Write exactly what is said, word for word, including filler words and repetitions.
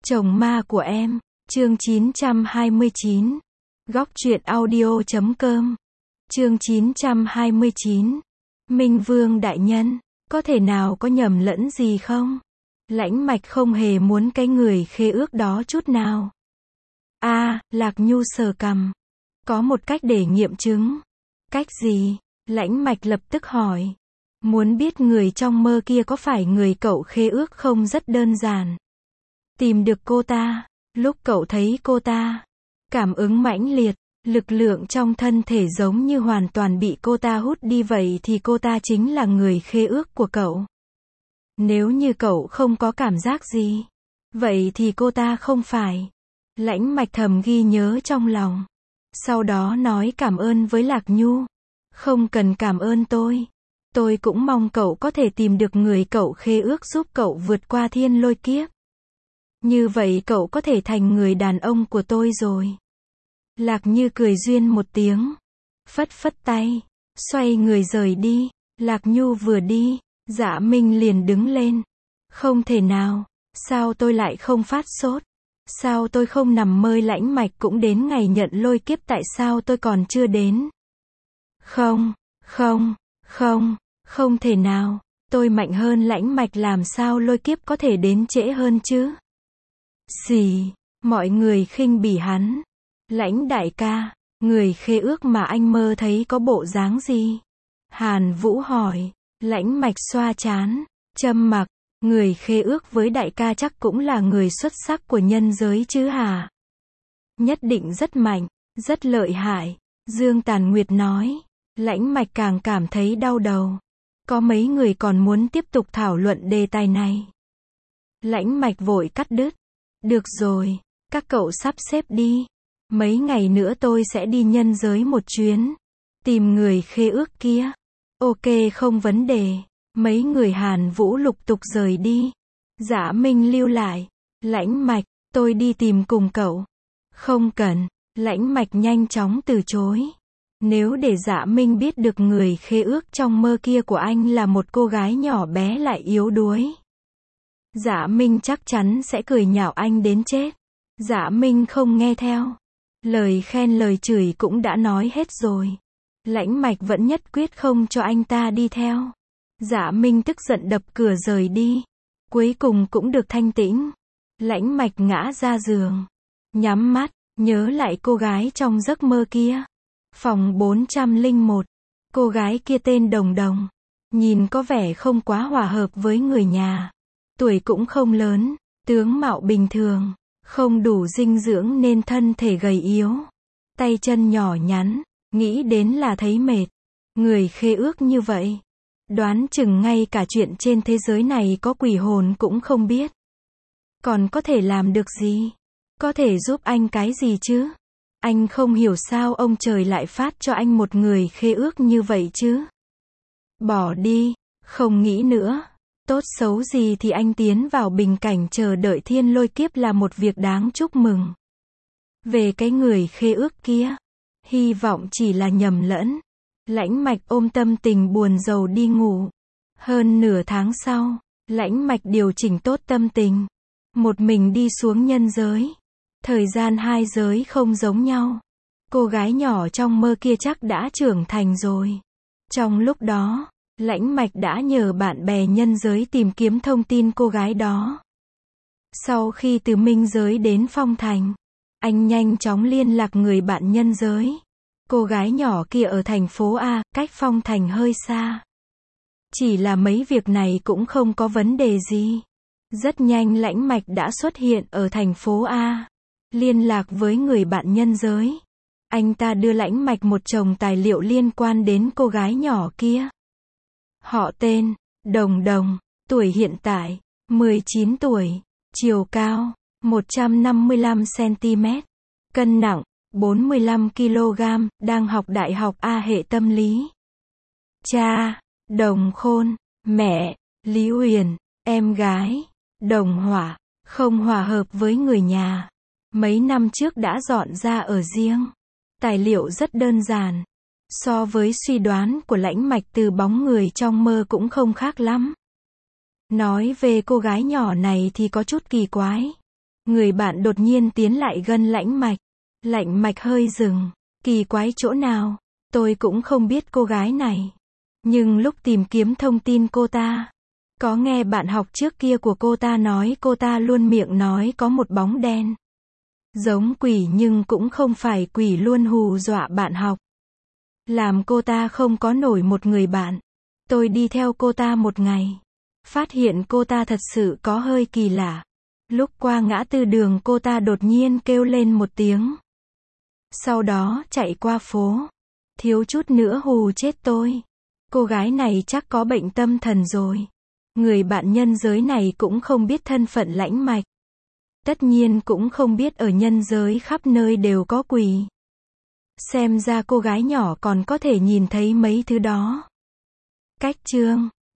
Chồng ma của em, chương chín trăm hai mươi chín. Góc truyện audio chấm com. Chương chín trăm hai mươi chín. Minh Vương đại nhân, có thể nào có nhầm lẫn gì không? Lãnh Mạch không hề muốn cái người khế ước đó chút nào. A, à, Lạc Nhu sờ cằm. Có một cách để nghiệm chứng. Cách gì? Lãnh Mạch lập tức hỏi. Muốn biết người trong mơ kia có phải người cậu khế ước không rất đơn giản. Tìm được cô ta, lúc cậu thấy cô ta, cảm ứng mãnh liệt, lực lượng trong thân thể giống như hoàn toàn bị cô ta hút đi vậy thì cô ta chính là người khế ước của cậu. Nếu như cậu không có cảm giác gì, vậy thì cô ta không phải. Lãnh Mạch thầm ghi nhớ trong lòng. Sau đó nói cảm ơn với Lạc Nhu. Không cần cảm ơn tôi. Tôi cũng mong cậu có thể tìm được người cậu khế ước giúp cậu vượt qua thiên lôi kiếp. Như vậy cậu có thể thành người đàn ông của tôi rồi. Lạc Như cười duyên một tiếng. Phất phất tay. Xoay người rời đi. Lạc Nhu vừa đi, Dạ Minh liền đứng lên. Không thể nào. Sao tôi lại không phát sốt? Sao tôi không nằm mơ? Lãnh Mạch cũng đến ngày nhận lôi kiếp, tại sao tôi còn chưa đến? Không, không, không, không thể nào. Tôi mạnh hơn Lãnh Mạch, làm sao lôi kiếp có thể đến trễ hơn chứ? Xì, mọi người khinh bỉ hắn. Lãnh đại ca, người khế ước mà anh mơ thấy có bộ dáng gì? Hàn Vũ hỏi. Lãnh Mạch xoa trán, trầm mặc. Người khế ước với đại ca chắc cũng là người xuất sắc của nhân giới chứ hả? Nhất định rất mạnh, rất lợi hại. Dương Tàn Nguyệt nói. Lãnh Mạch càng cảm thấy đau đầu. Có mấy người còn muốn tiếp tục thảo luận đề tài này. Lãnh Mạch vội cắt đứt. Được rồi, các cậu sắp xếp đi. Mấy ngày nữa tôi sẽ đi nhân giới một chuyến. Tìm người khế ước kia. Ok, không vấn đề. Mấy người Hàn Vũ lục tục rời đi. Dạ Minh lưu lại. Lãnh Mạch, tôi đi tìm cùng cậu. Không cần. Lãnh Mạch nhanh chóng từ chối. Nếu để Dạ Minh biết được người khế ước trong mơ kia của anh là một cô gái nhỏ bé lại yếu đuối, Dạ Minh chắc chắn sẽ cười nhạo anh đến chết. Dạ Minh không nghe theo. Lời khen lời chửi cũng đã nói hết rồi. Lãnh Mạch vẫn nhất quyết không cho anh ta đi theo. Dạ Minh tức giận đập cửa rời đi. Cuối cùng cũng được thanh tĩnh. Lãnh Mạch ngã ra giường. Nhắm mắt, nhớ lại cô gái trong giấc mơ kia. Phòng bốn trăm lẻ một. Cô gái kia tên Đồng Đồng. Nhìn có vẻ không quá hòa hợp với người nhà. Tuổi cũng không lớn, tướng mạo bình thường, không đủ dinh dưỡng nên thân thể gầy yếu. Tay chân nhỏ nhắn, nghĩ đến là thấy mệt. Người khế ước như vậy, đoán chừng ngay cả chuyện trên thế giới này có quỷ hồn cũng không biết. Còn có thể làm được gì? Có thể giúp anh cái gì chứ? Anh không hiểu sao ông trời lại phát cho anh một người khế ước như vậy chứ? Bỏ đi, không nghĩ nữa. Tốt xấu gì thì anh tiến vào bình cảnh chờ đợi thiên lôi kiếp là một việc đáng chúc mừng. Về cái người khế ước kia, hy vọng chỉ là nhầm lẫn. Lãnh Mạch ôm tâm tình buồn rầu đi ngủ. Hơn nửa tháng sau, Lãnh Mạch điều chỉnh tốt tâm tình. Một mình đi xuống nhân giới. Thời gian hai giới không giống nhau. Cô gái nhỏ trong mơ kia chắc đã trưởng thành rồi. Trong lúc đó, Lãnh Mạch đã nhờ bạn bè nhân giới tìm kiếm thông tin cô gái đó. Sau khi từ minh giới đến Phong Thành, anh nhanh chóng liên lạc người bạn nhân giới. Cô gái nhỏ kia ở thành phố A, cách Phong Thành hơi xa. Chỉ là mấy việc này cũng không có vấn đề gì. Rất nhanh Lãnh Mạch đã xuất hiện ở thành phố A. Liên lạc với người bạn nhân giới. Anh ta đưa Lãnh Mạch một chồng tài liệu liên quan đến cô gái nhỏ kia. Họ tên, Đồng Đồng, tuổi hiện tại, mười chín tuổi, chiều cao, một trăm năm mươi lăm xăng-ti-mét, cân nặng, bốn mươi lăm ki lô gam, đang học đại học A hệ tâm lý. Cha, Đồng Khôn, mẹ, Lý Huyền, em gái, Đồng Hỏa, không hòa hợp với người nhà. Mấy năm trước đã dọn ra ở riêng. Tài liệu rất đơn giản. So với suy đoán của Lãnh Mạch từ bóng người trong mơ cũng không khác lắm. Nói về cô gái nhỏ này thì có chút kỳ quái. Người bạn đột nhiên tiến lại gần lãnh mạch. Lãnh mạch hơi dừng. Kỳ quái chỗ nào? Tôi cũng không biết cô gái này. Nhưng lúc tìm kiếm thông tin cô ta, có nghe bạn học trước kia của cô ta nói cô ta luôn miệng nói có một bóng đen. Giống quỷ nhưng cũng không phải quỷ, luôn hù dọa bạn học. Làm cô ta không có nổi một người bạn. Tôi đi theo cô ta một ngày. Phát hiện cô ta thật sự có hơi kỳ lạ. Lúc qua ngã tư đường cô ta đột nhiên kêu lên một tiếng. Sau đó chạy qua phố. Thiếu chút nữa hù chết tôi. Cô gái này chắc có bệnh tâm thần rồi. Người bạn nhân giới này cũng không biết thân phận lãnh mạch. Tất nhiên cũng không biết ở nhân giới khắp nơi đều có quỷ. Xem ra cô gái nhỏ còn có thể nhìn thấy mấy thứ đó. Cách chương